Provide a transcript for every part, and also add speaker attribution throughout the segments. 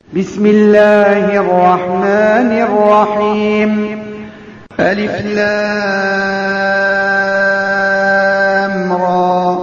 Speaker 1: بسم الله الرحمن الرحيم. ألف لام را.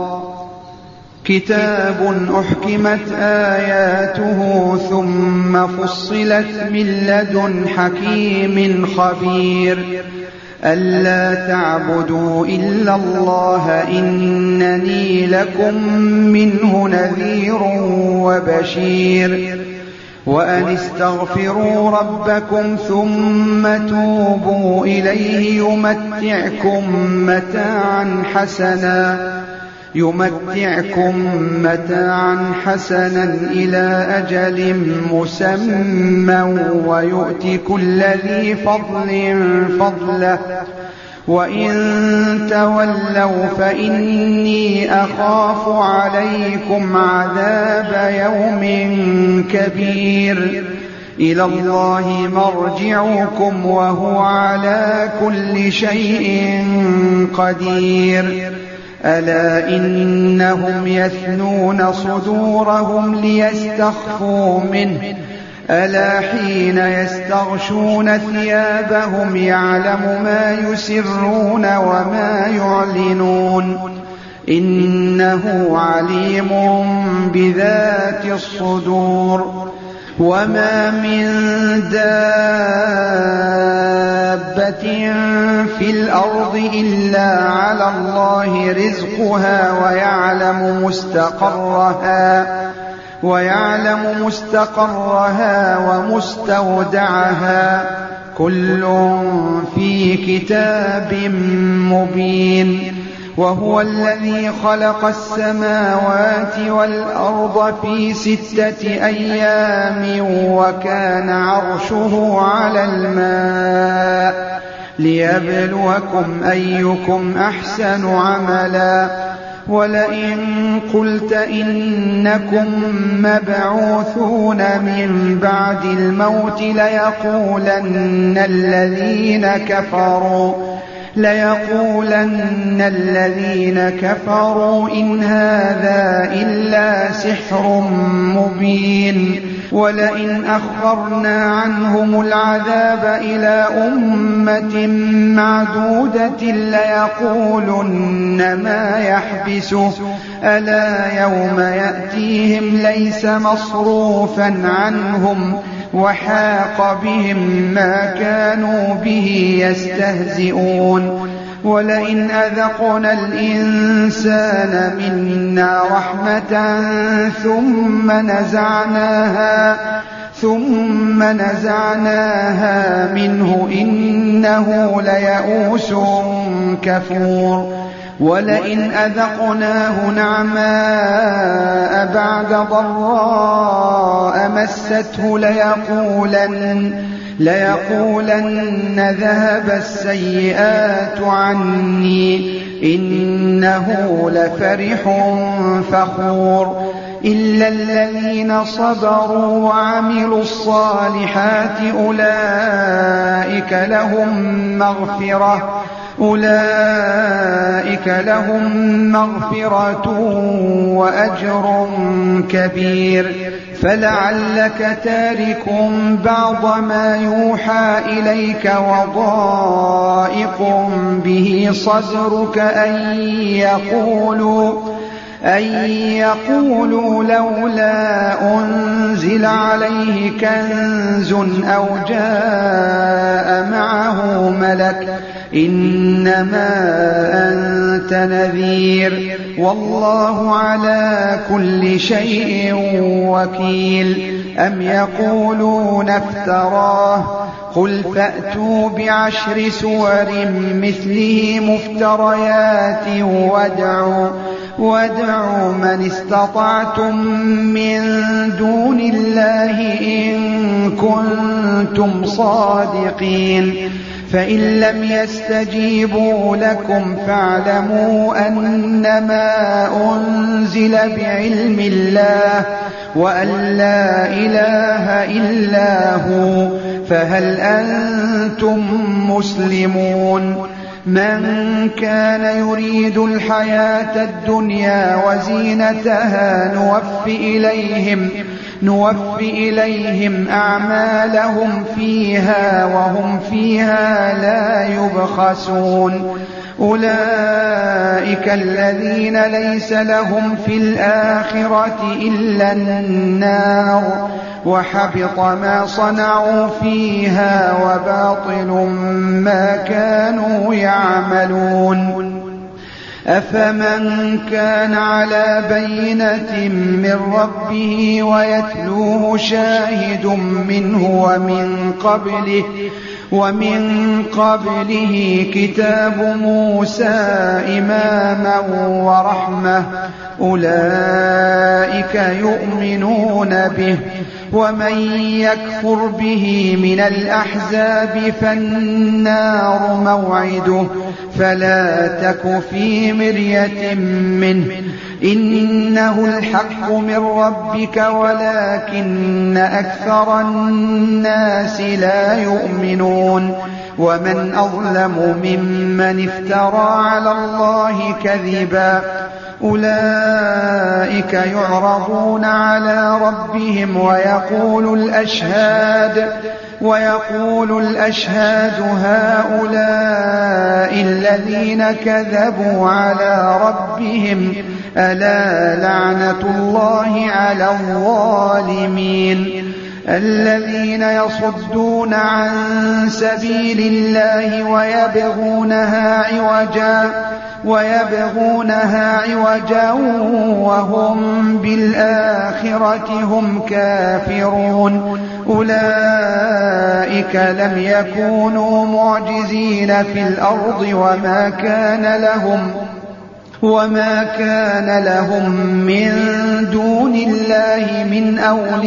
Speaker 1: كتاب أحكمت آياته ثم فصلت من لدن حكيم خبير ألا تعبدوا إلا الله إنني لكم منه نذير وبشير وأن استغفروا ربكم ثم توبوا إليه يمتعكم متاعا حسنا إلى أجل مسمى ويؤت كل ذي فضل فضله وإن تولوا فإني أخاف عليكم عذاب يوم كبير إلى الله مرجعكم وهو على كل شيء قدير ألا إنهم يثنون صدورهم ليستخفوا منه ألا حين يستغشون ثيابهم يعلم ما يسرون وما يعلنون إنه عليم بذات الصدور وما من دابة في الأرض إلا على الله رزقها ويعلم مستقرها ومستودعها كل في كتاب مبين وهو الذي خلق السماوات والأرض في 6 أيام وكان عرشه على الماء ليبلوكم أيكم أحسن عملا ولئن قلت إنكم مبعوثون من بعد الموت ليقولن الذين كفروا إن هذا إلا سحر مبين ولئن أخرنا عنهم العذاب إلى أمة معدودة ليقولن ما يحبسه ألا يوم يأتيهم ليس مصروفا عنهم وحاق بهم ما كانوا به يستهزئون ولئن أذقنا الإنسان منا رحمة ثم نزعناها منه إنه ليئوس كفور ولئن أذقناه نعماء بعد ضراء مسته ليقولن ذهب السيئات عني إنه لفرح فخور إلا الذين صبروا وعملوا الصالحات أولئك لهم مغفرة وأجر كبير فلعلك تارك بعض ما يوحى إليك وضائق به صدرك أن يقولوا لولا أنزل عليه كنز أو جاء معه ملك إنما أنت نذير والله على كل شيء وكيل أم يقولون افتراه قل فأتوا ب10 سور مثله مفتريات وادعوا من استطعتم من دون الله إن كنتم صادقين فإن لم يستجيبوا لكم فاعلموا أنما أنزل بعلم الله وأن لا إله إلا هو فهل أنتم مسلمون من كان يريد نوف إليهم أعمالهم فيها وهم فيها لا يبخسون أولئك الذين ليس لهم في الآخرة إلا النار وحبط ما صنعوا فيها وباطل ما كانوا يعملون أفمن كان على بينة من ربه ويتلوه شاهد منه ومن قبله كتاب موسى إماما ورحمة أولئك يؤمنون به ومن يكفر به من الأحزاب فالنار موعده فلا تك في مرية منه إنه الحق من ربك ولكن أكثر الناس لا يؤمنون ومن أظلم ممن افترى على الله كذبا أولئك يعرضون على ربهم ويقول الأشهاد هؤلاء الذين كذبوا على ربهم ألا لعنة الله على الظالمين الذين يصدون عن سبيل الله ويبغونها عوجا وهم بالآخرة هم كافرون أولئك لم يكونوا معجزين في الأرض وما كان لهم من دون الله من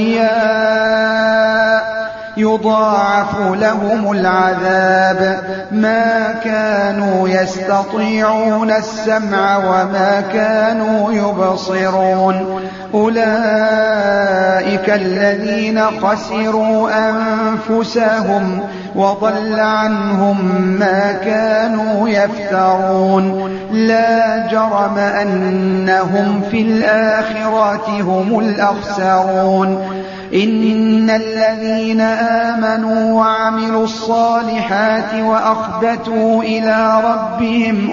Speaker 1: أولياء يضاعف لهم العذاب ما كانوا يستطيعون السمع وما كانوا يبصرون أولئك الذين خسروا أنفسهم وضل عنهم ما كانوا يفترون لا جرم أنهم في الآخرة هم الأخسرون إن الذين آمنوا وعملوا الصالحات وأخبتوا إلى ربهم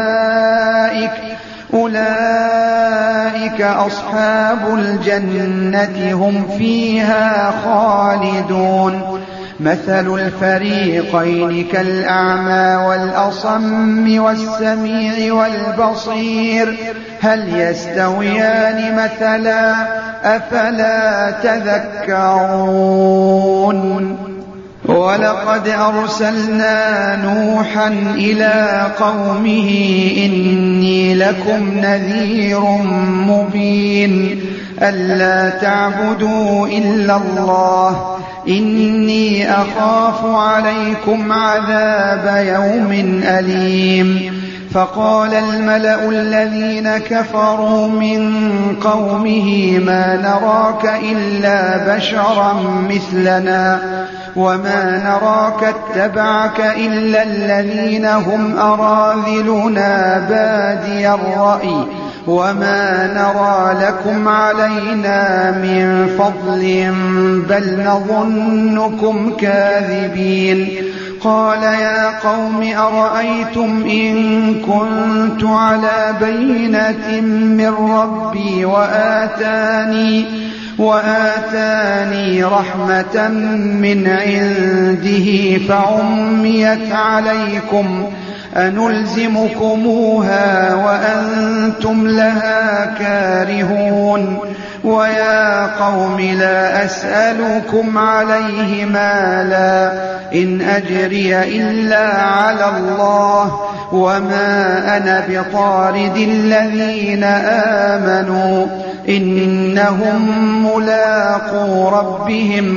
Speaker 1: أولئك أصحاب الجنة هم فيها خالدون مثل الفريقين كالأعمى والأصم والسميع والبصير هل يستويان مثلا أفلا تذكرون ولقد أرسلنا نوحا إلى قومه إني لكم نذير مبين ألا تعبدوا إلا الله إني أخاف عليكم عذاب يوم أليم فقال الملأ الذين كفروا من قومه ما نراك إلا بشرا مثلنا وما نراك اتبعك إلا الذين هم أراذلنا بادي الرأي وما نرى لكم علينا من فضل بل نظنكم كاذبين قال يا قوم أرأيتم إن كنت على بينة من ربي وآتاني رحمة من عنده فعميت عليكم أنلزمكموها وأنتم لها كارهون ويا قوم لا أسألكم عليه مالا إن أجري إلا على الله وما أنا بطارد الذين آمنوا إنهم ملاقو ربهم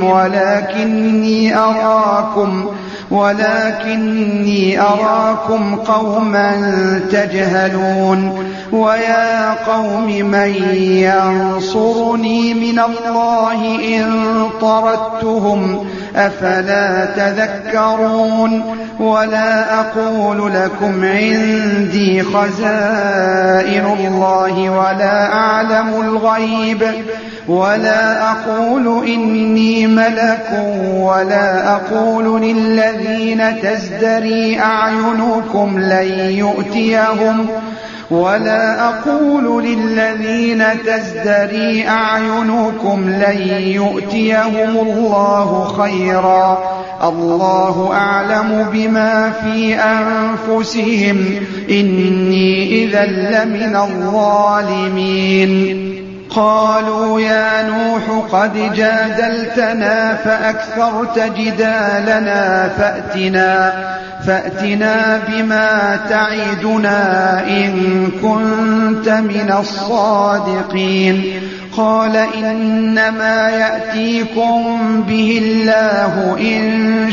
Speaker 1: ولكني أراكم قوما تجهلون ويا قوم من ينصرني من الله إن طردتهم أفلا تذكرون ولا أقول لكم عندي خزائن الله ولا أقول إني ملك ولا أقول للذين تزدري أعينكم لن يؤتيهم الله خيرا، الله أعلم بما في أنفسهم إني إذا لمن الظالمين. قالوا يا نوح قد جادلتنا فأكثرت جدالنا فأتنا بما تعدنا إن كنت من الصادقين. قال إنما يأتيكم به الله إن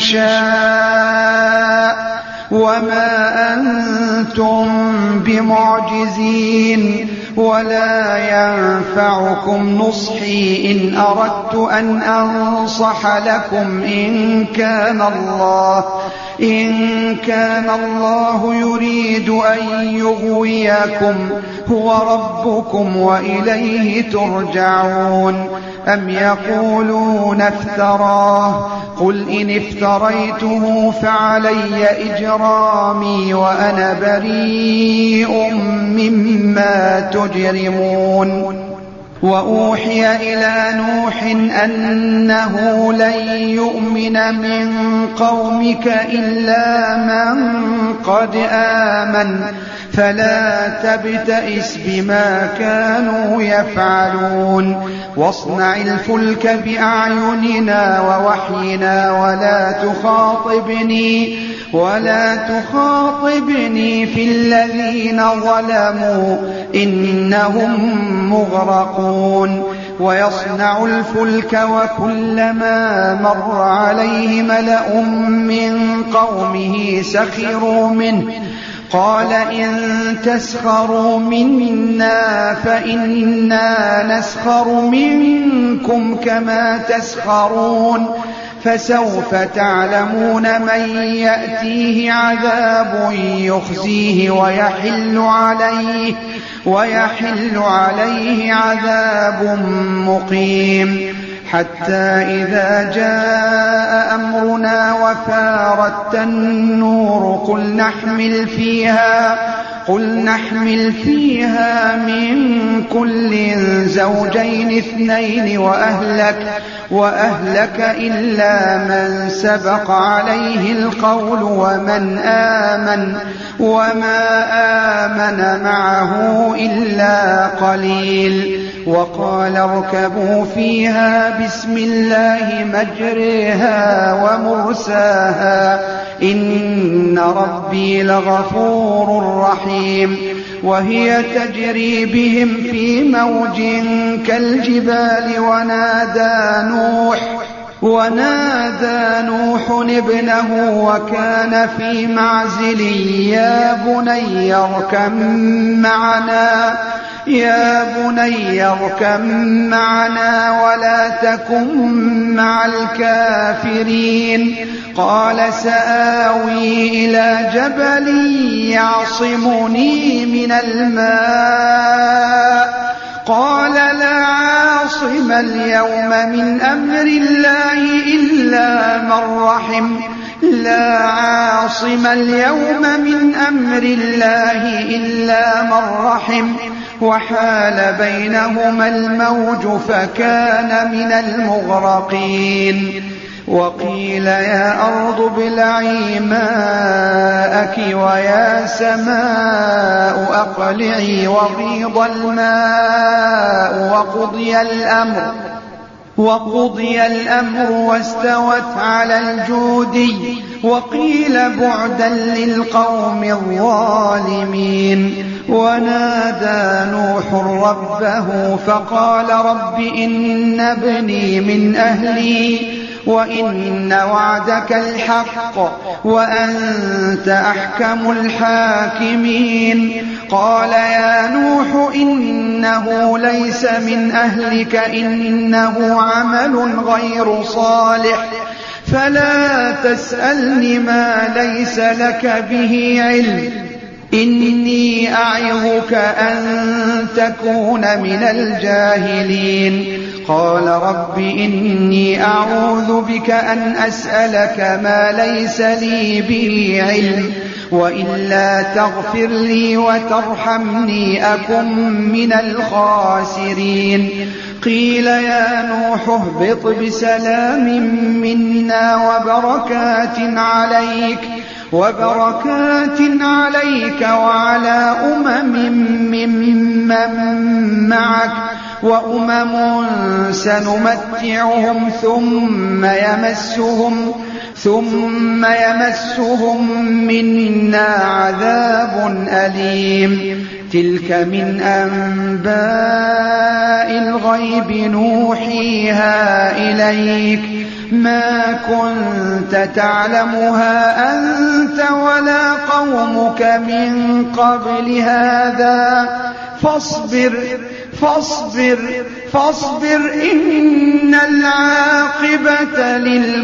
Speaker 1: شاء وما أنتم بمعجزين، ولا ينفعكم نصحي إن أردت أن أنصح لكم إن كان الله يريد أن يغويكم هو ربكم وإليه ترجعون. أم يقولون افتراه، قل إن افتريته فعلي إجرامي وأنا بريء مما تجرمون. وأوحي إلى نوح أنه لن يؤمن من قومك إلا من قد آمن فلا تبتئس بما كانوا يفعلون. واصنع الفلك بأعيننا ووحينا ولا تخاطبني في الذين ظلموا إنهم مغرقون. ويصنع الفلك وكلما مر عليه ملأ من قومه سخروا منه قال إن تسخروا منا فإنا نسخر منكم كما تسخرون. فسوف تعلمون من يأتيه عذاب يخزيه ويحل عليه عذاب مقيم. حتى إذا جاء أمرنا وفارت النور قل نحمل فيها من كل زوجين اثنين وأهلك إلا من سبق عليه القول وما آمن معه إلا قليل. وقال اركبوا فيها بسم الله مجريها ومرساها إن ربي لغفور رحيم. وهي تجري بهم في موج كالجبال ونادى نوح ابنه وكان في معزل يا بني اركب معنا ولا تكن مع الكافرين. قال سآوي إلى جبل يعصمني من الماء قال لا عاصم اليوم من أمر الله إلا من رحم وحال بينهما الموج فكان من المغرقين. وقيل يا أرض ابلعي ماءك ويا سماء أقلعي وغيض الماء وقضي الأمر واستوت على الجودي وقيل بعدا للقوم الظالمين. ونادى نوح ربه فقال رب إن ابني من أهلي وإن وعدك الحق وأنت أحكم الحاكمين. قال يا نوح إنه ليس من أهلك إنه عمل غير صالح فلا تسألني ما ليس لك به علم إني أعظك أن تكون من الجاهلين قال رب إني أعوذ بك أن أسألك ما ليس لي به علم وإلا تغفر لي وترحمني أكن من الخاسرين قيل يا نوح اهبط بسلام منا وبركات عليك وعلى ممن معك وأمم سنمتعهم ثم يمسهم منا عذاب أليم تلك من أنباء الغيب نوحيها إليك ما كنت تعلمها أنت ولا قومك من قبل هذا فاصبر إن العاقبة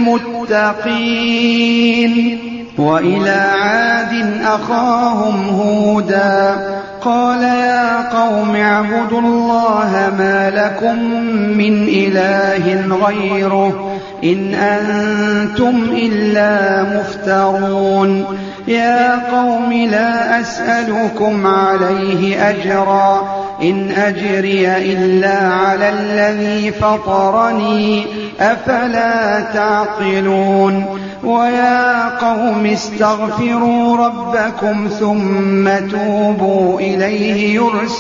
Speaker 1: للمتقين وإلى عاد أخاهم هودا قال يا قوم اعبدوا الله ما لكم من إله غيره إن أنتم إلا مفترون يا قوم لا أسألكم عليه أجرا إن أجري إلا على الذي فطرني أفلا تعقلون ويا قوم استغفروا ربكم ثم توبوا إليه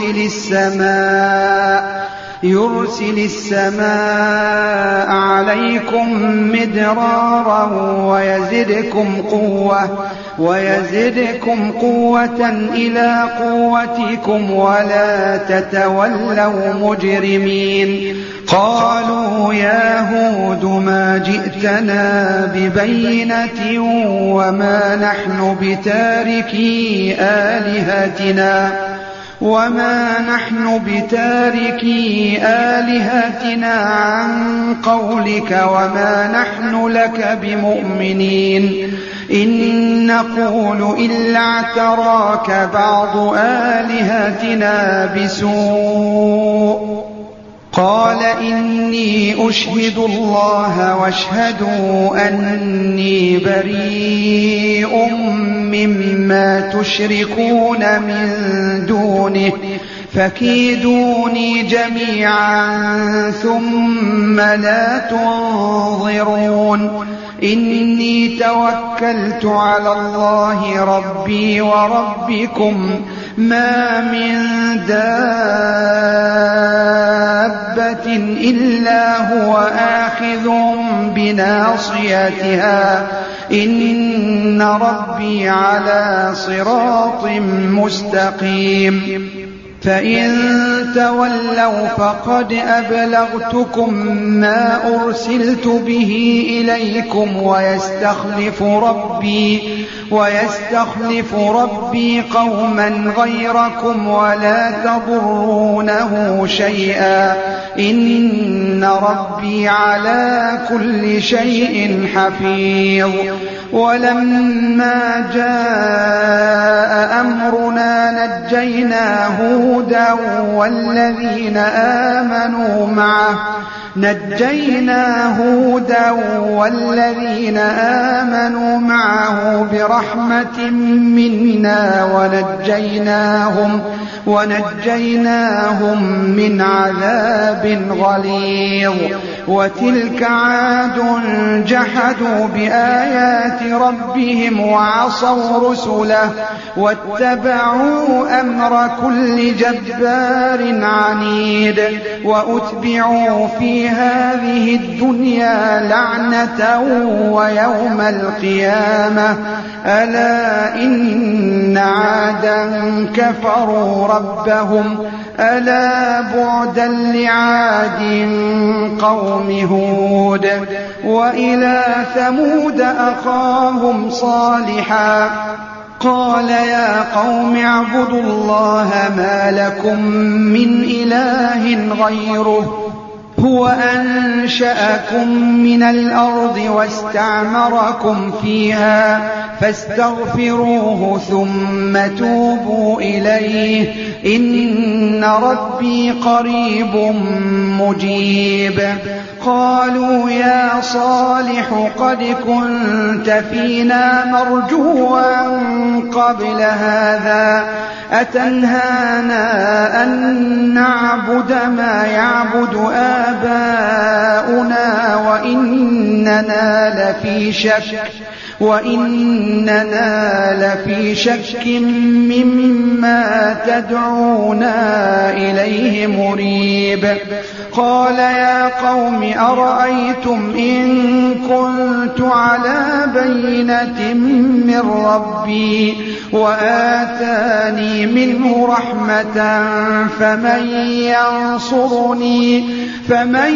Speaker 1: يرسل السماء عليكم مدرارا ويزدكم قوة إلى قوتكم ولا تتولوا مجرمين قالوا يا هود ما جئتنا ببينة وما نحن بتاركي آلهتنا عن قولك وما نحن لك بمؤمنين إن نقول إلا اعتراك بعض آلهتنا بسوء قال إني أشهد الله واشهدوا أني بريء مما تشركون من دونه فكيدوني جميعا ثم لا تنظرون إني توكلت على الله ربي وربكم ما من دابة إلا هو آخذ بناصيتها إن ربي على صراط مستقيم فإن تولوا فقد أبلغتكم ما أرسلت به إليكم ويستخلف ربي قوما غيركم ولا تضرونه شيئا إن ربي على كل شيء حفيظ ولما جاء أمرنا نجينا هودا والذين آمنوا معه برحمة منا ونجيناهم من عذاب غليظ وتلك عاد جحدوا بآيات ربهم وعصوا رسله واتبعوا أمر كل جبار عنيد وأتبعوا في هذه الدنيا لعنة ويوم القيامة ألا إن عادا كفروا ربهم ألا بعدا لعاد قوم هود وإلى ثمود أخاهم صالحا قال يا قوم اعبدوا الله ما لكم من إله غيره هو أنشأكم من الأرض واستعمركم فيها فاستغفروه ثم توبوا إليه إن ربي قريب مجيب. قالوا يا صالح قد كنت فينا مرجوا قبل هذا أتنهانا أن نعبد ما يعبد آباؤنا وإننا لفي شك مما تدعونا إليه مريب. قال يا قوم أرأيتم إن كنت على بينة من ربي وآتاني منه رحمة فمن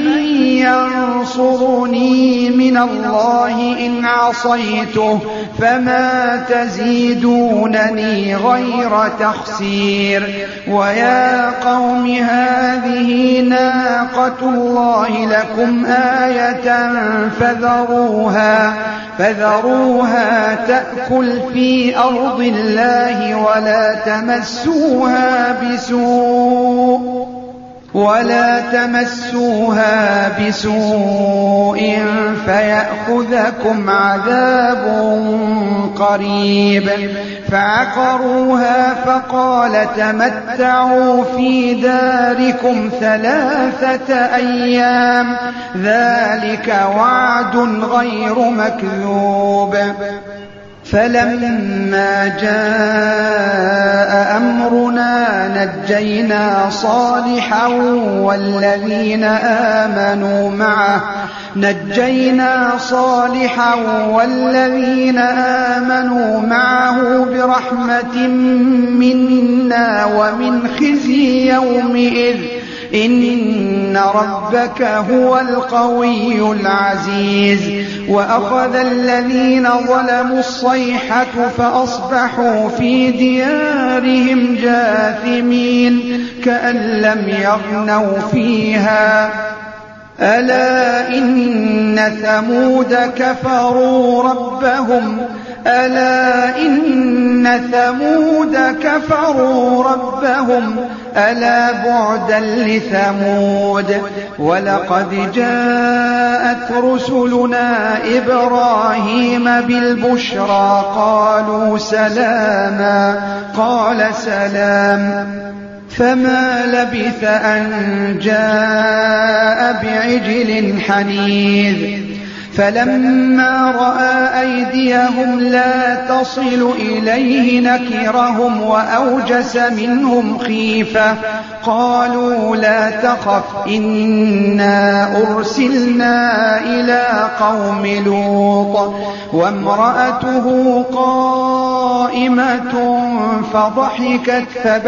Speaker 1: ينصرني من الله إن عصيته فما تزيدونني غير تخسير. ويا قوم هذه ناقة الله لكم آية فذروها تأكل في أرض الله ولا تمسوها بسوء فيأخذكم عذاب قريب. فعقروها فقال تمتعوا في داركم 3 أيام ذلك وعد غير مكذوب. فلما جاء أمرنا نجينا صالحا والذين آمنوا معه برحمة منا ومن خزي يومئذ إن ربك هو القوي العزيز. وأخذ الذين ظلموا الصيحة فأصبحوا في ديارهم جاثمين كأن لم يغنوا فيها ألا إن ثمود كفروا ربهم ألا بعدا لثمود. ولقد جاءت رسلنا إبراهيم بالبشرى قالوا سلاما قال سلام فما لبث أن جاء بعجل حنيذ. فلما رأى أيديهم لا تصل إليه نكرهم وأوجس منهم خيفة قالوا لا تخف إنا أرسلنا إلى قوم لوط وامرأته قائمة فضحكت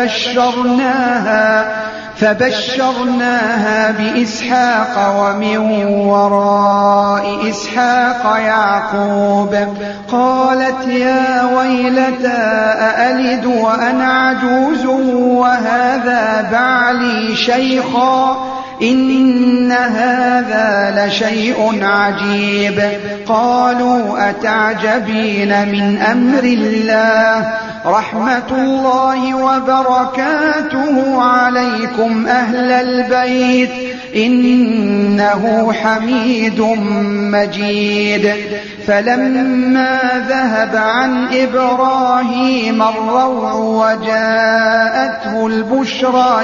Speaker 1: فبشرناها بإسحاق ومن وراء إسحاق يعقوب. قالت يا ويلتى أألد وأنا عجوز وهذا بعلي شيخا إن هذا لشيء عجيب. قالوا أتعجبين من أمر الله رحمة الله وبركاته عليكم أهل البيت إنه حميد مجيد. فلما ذهب عن إبراهيم الروع وجاءته البشرى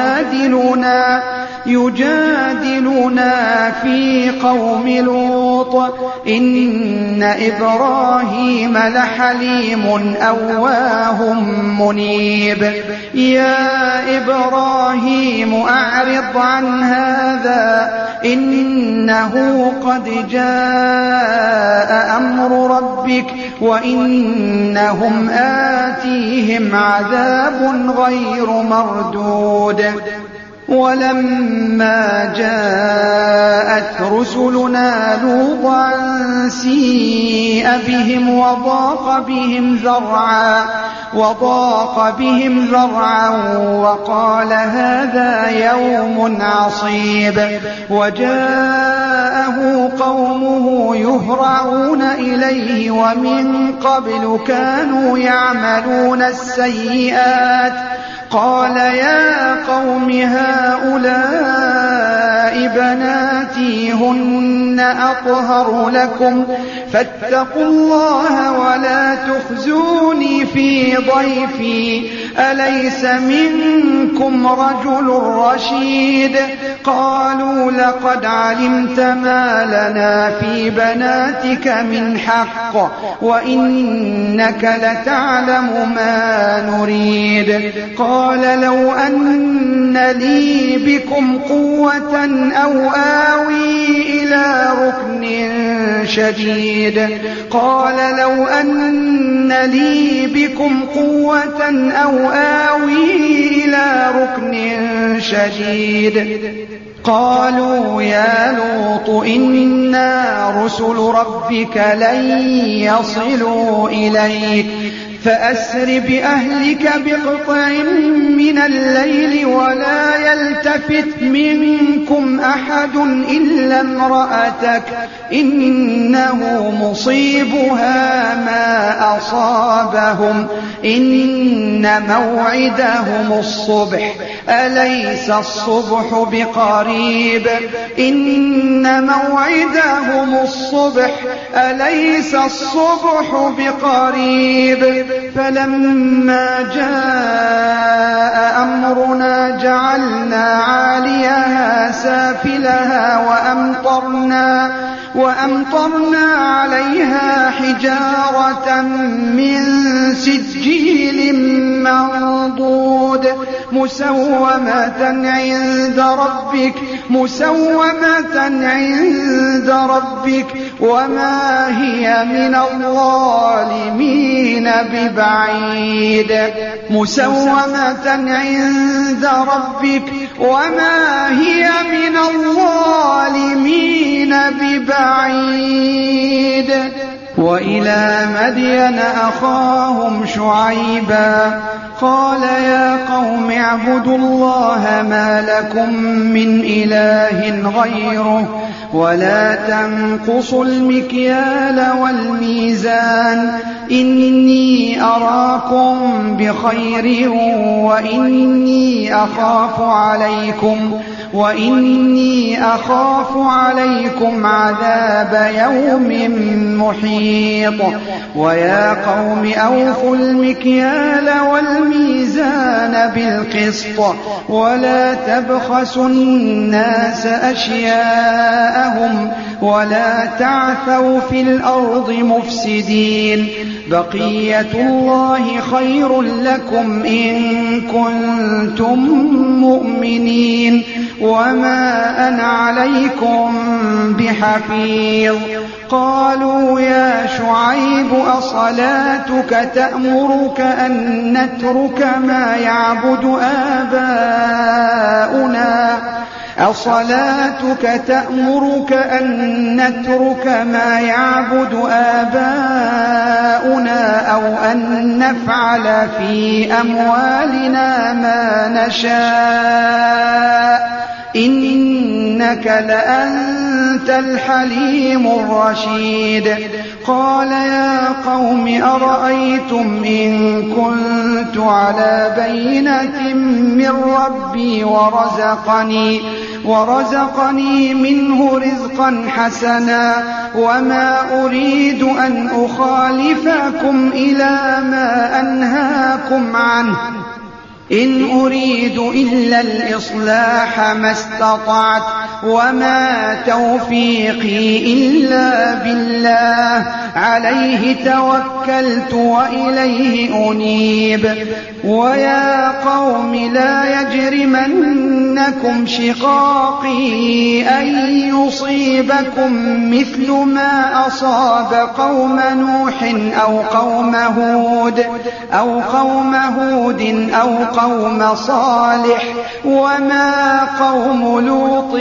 Speaker 1: يجادلنا في قوم لوط إن إبراهيم لحليم أواه منيب. يا إبراهيم أعرض عن هذا إنه قد جاء أمر ربك وإنهم آتيهم عذاب غير مردود. ولما جاءت رسلنا لوطا سيء بهم وضاق بهم ذرعا وقال هذا يوم عصيب. وجاءه جاءه قومه يهرعون إليه ومن قبل كانوا يعملون السيئات قال يا قوم هؤلاء بناتي هن أطهر لكم فاتقوا الله ولا تخزوني في ضيفي أليس منكم رجل رشيد قالوا لقد علمت ما لنا في بناتك من حق وإنك لتعلم ما نريد قال لو أن لي بكم قوة أو آوي إلى ركن شديد قال لو أن لي بكم قوة أو آوي إلى ركن شديد قالوا يا لوط إنا رسل ربك لن يصلوا إليك فأسر بأهلك بقطع من الليل ولا يلتفت منكم أحد إلا امرأتك إنه مصيبها ما أصابهم إن موعدهم الصبح أليس الصبح بقريب إن موعدهم الصبح أليس الصبح بقريب فلما جاء أمرنا جعلنا عاليها سافلها وأمطرنا عليها حجارة من سجيل منضود مسومة عند ربك وما هي من الظالمين ببعيد مسومة عند ربك وما هي من الظالمين ببعيد وإلى مدين أخاهم شعيبا قال يا قوم اعبدوا الله ما لكم من إله غيره ولا تنقصوا المكيال والميزان إني أراكم بخير وإني أخاف عليكم عذاب يوم محيط ويا قوم أوفوا المكيال والميزان بالقسط ولا تبخسوا الناس أشياءهم ولا تعثوا في الأرض مفسدين بقية الله خير لكم إن كنتم مؤمنين وما أنا عليكم بحفيظ قالوا يا شعيب أصلاتك تأمرك أن نترك ما يعبد آباؤنا أو أن نفعل في أموالنا ما نشاء إنك لأنت الحليم الرشيد قال يا قوم أرأيتم إن كنت على بينة من ربي ورزقني منه رزقا حسنا وما أريد أن أخالفكم إلى ما أنهاكم عنه إن أريد إلا الإصلاح ما استطعت وما توفيقي إلا بالله عليه توكلت وإليه أنيب ويا قوم لا يجرمنكم شقاقي أن يصيبكم مثل ما أصاب قوم نوح أو قوم هود أو قوم صالح وما قوم لوط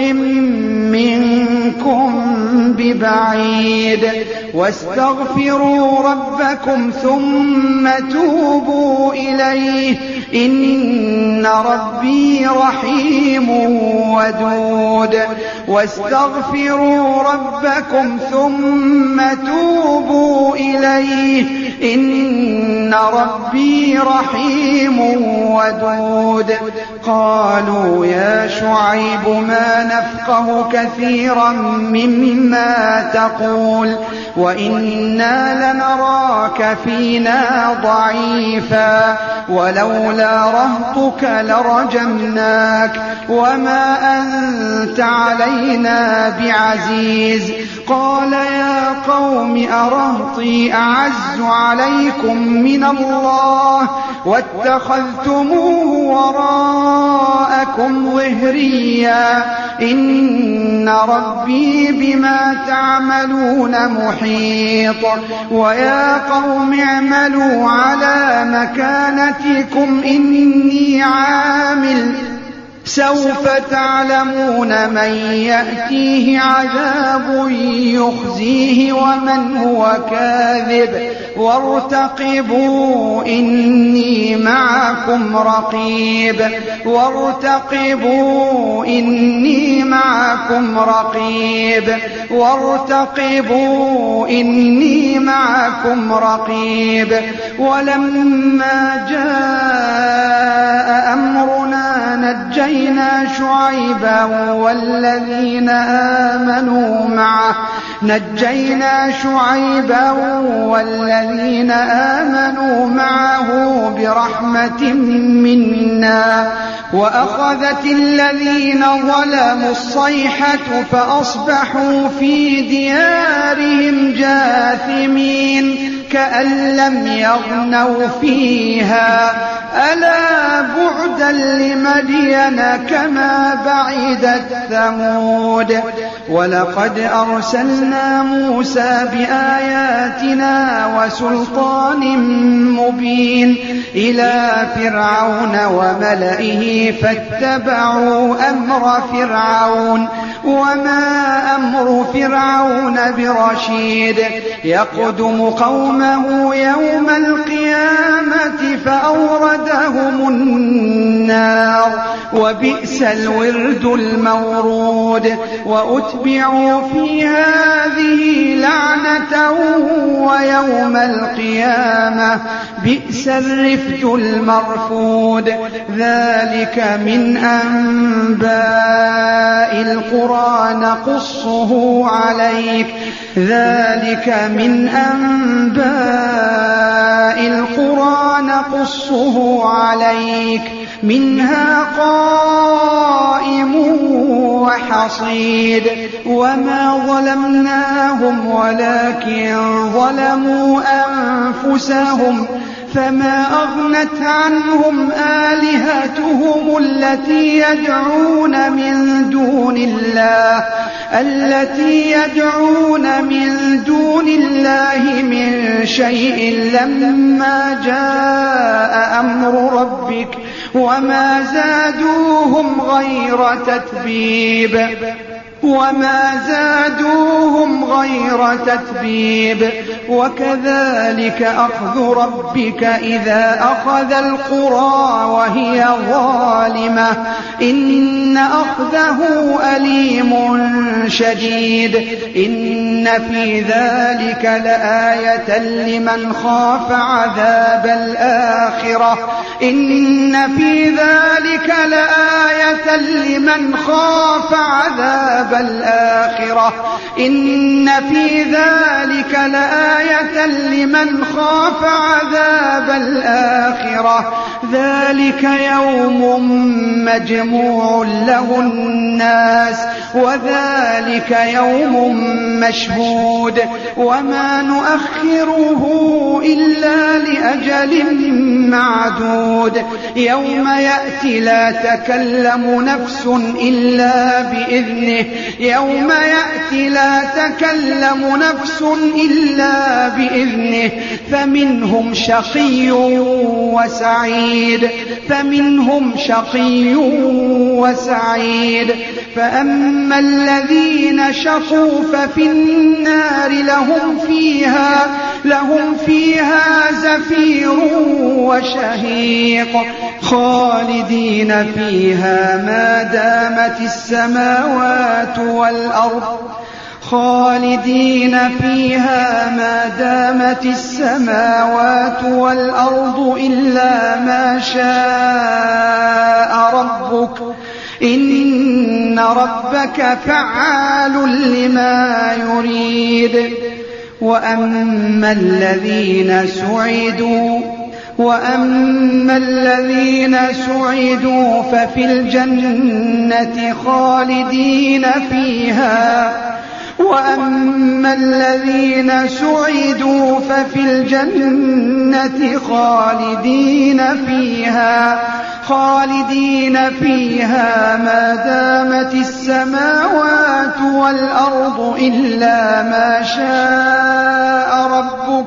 Speaker 1: منكم ببعيد واستغفروا ربكم ثم توبوا إليه إن ربي رحيم ودود واستغفروا ربكم ثم توبوا إليه إن ربي رحيم ودود قالوا يا شعيب ما نفقه كثيرا مما تقول وإنا لنراك فينا ضعيفا ولولا رهطك لرجمناك وما أنت علينا بعزيز قال يا قوم أرهطي أعز عليكم من الله واتخذتموه وراءكم ظهريا إن ربي بما تعملون محيط ويا قوم اعملوا على مكانتكم إني عامل سوف تعلمون من يأتيه عذاب يخزيه ومن هو كاذب وارتقبوا إني معكم رقيب وارتقبوا إني معكم رقيب وارتقبوا إني معكم رقيب ولما جاء أمرنا نجينا شعيبا والذين آمنوا معه برحمة منا وأخذت الذين ظلموا الصيحة فأصبحوا في ديارهم جاثمين كأن لم يغنوا فيها ألا بعدا لمدين كما بعدت ثمود ولقد أرسلنا موسى بآياتنا وسلطان مبين إلى فرعون وملئه فاتبعوا أمر فرعون وما أمر فرعون برشيد يقدم قومه يوم القيامة فأوردهم النار وبئس الورد المورود وأتبعوا في هذه لعنة ويوم القيامة بئس الرفد المرفود ذلك من أنباء القرى نقصه عليك منها قائم وحصيد وما ظلمناهم ولكن ظلموا أنفسهم فما أغنت عنهم آلهتهم التي يدعون من دون الله من شيء لما جاء أمر ربك وما زادوهم غير تتبيب وكذلك أخذ ربك إذا أخذ القرى وهي ظالمة إن أخذه أليم شديد إن في ذلك لآية لمن خاف عذاب الآخرة ذلك يوم مجموع له الناس وذلك يوم مشهود وما نؤخره إلا لأجل معدود يوم يأتي لا تكلم نفس إلا بإذنه بإذنه فمنهم شقي وسعيد فأما الذين شقوا ففي النار لهم فيها زفير وشهيق خالدين فيها ما دامت السماوات والأرض إلا ما شاء ربك إن ربك فعال لما يريد وأما الذين سعدوا ففي الجنة خالدين فيها ما دامت السماوات والأرض إلا ما شاء ربك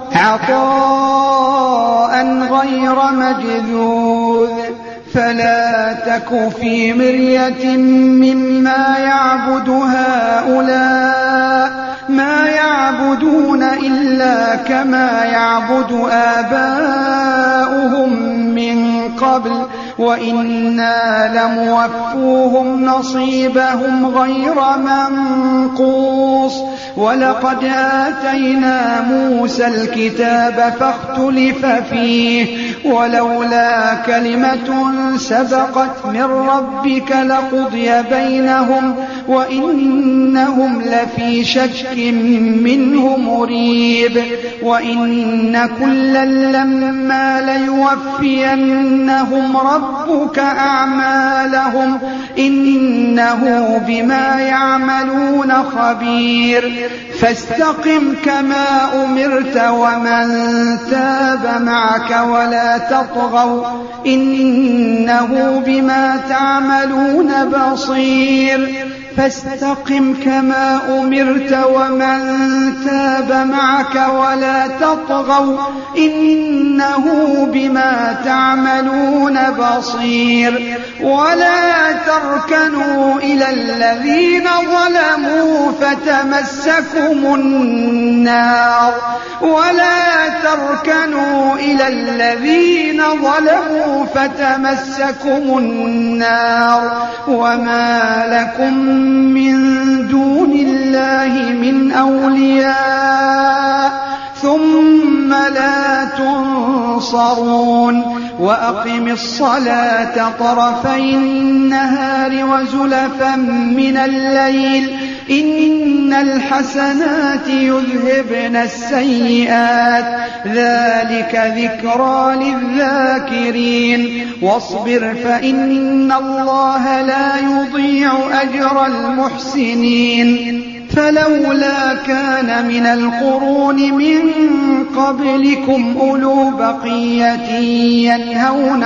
Speaker 1: عطاء غير مجذوذ فلا تك في مرية مما يعبد هؤلاء ما يعبدون إلا كما يعبد آباؤهم من قبل وإنا لموفوهم نصيبهم غير منقوص ولقد آتينا موسى الكتاب فاختلف فيه ولولا كلمة سبقت من ربك لقضي بينهم وإنهم لفي شك منه مريب وإن كلا لما ليوفينهم ربك أعمالهم إنه بما يعملون خبير فاستقم كما أمرت ومن تاب معك ولا تطغوا إنه بما تعملون بصير فاستقم كما أمرت ومن تاب معك ولا تطغوا إنه بما تعملون بصير ولا تركنوا إلى الذين ظلموا فتمسكم النار وما لكم من دون الله من أولياء ثم لا تنصرون وأقم الصلاة طرفي النهار وزلفا من الليل إن الحسنات يذهبن السيئات ذلك ذكرى للذاكرين واصبر فإن الله لا يضيع أجر المحسنين فلولا كان من القرون من قبلكم أولو بقية ينهون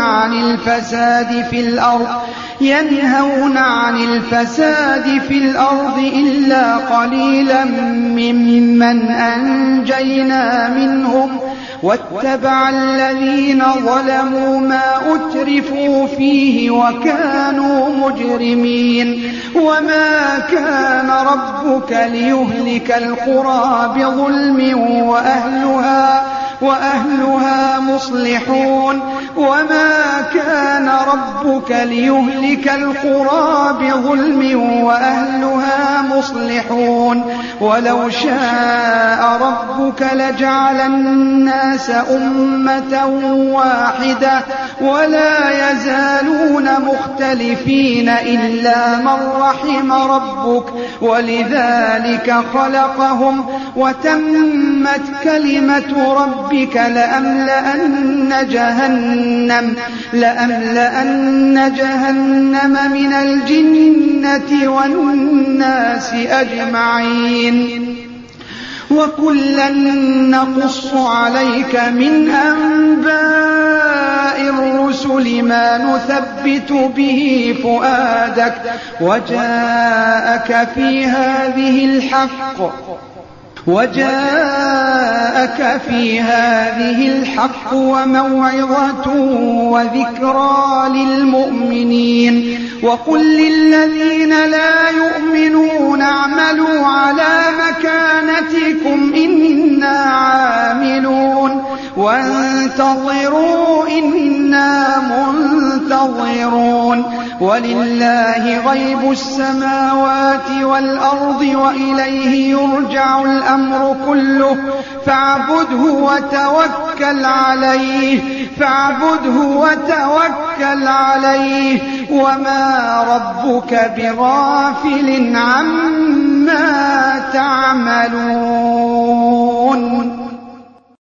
Speaker 1: عن الفساد في الأرض إلا قليلا ممن أنجينا منهم واتبع الذين ظلموا ما أترفوا فيه وكانوا مجرمين وما كان ربك ليهلك القرى بظلم وأهلها مصلحون وما كان ربك ليهلك القرى بظلم وأهلها مصلحون ولو شاء ربك لجعل الناس أمة واحدة ولا يزالون مختلفين إلا من رحم ربك ولذلك خلقهم وتمت كلمة ربك لأملأن جهنم من الجنة والناس أجمعين وكلا نقص عليك من أنباء الرسل ما نثبت به فؤادك وجاءك في هذه الحق وجاءك في هذه الحق وموعظة وذكرى للمؤمنين وقل للذين لا يؤمنون اعملوا على مكانتكم إنا عاملون وانتظروا إنا منتظرون ولله غيب السماوات والأرض وإليه يرجع الأمر كله فاعبده وتوكل عليه وما ربك بغافل عما تعملون.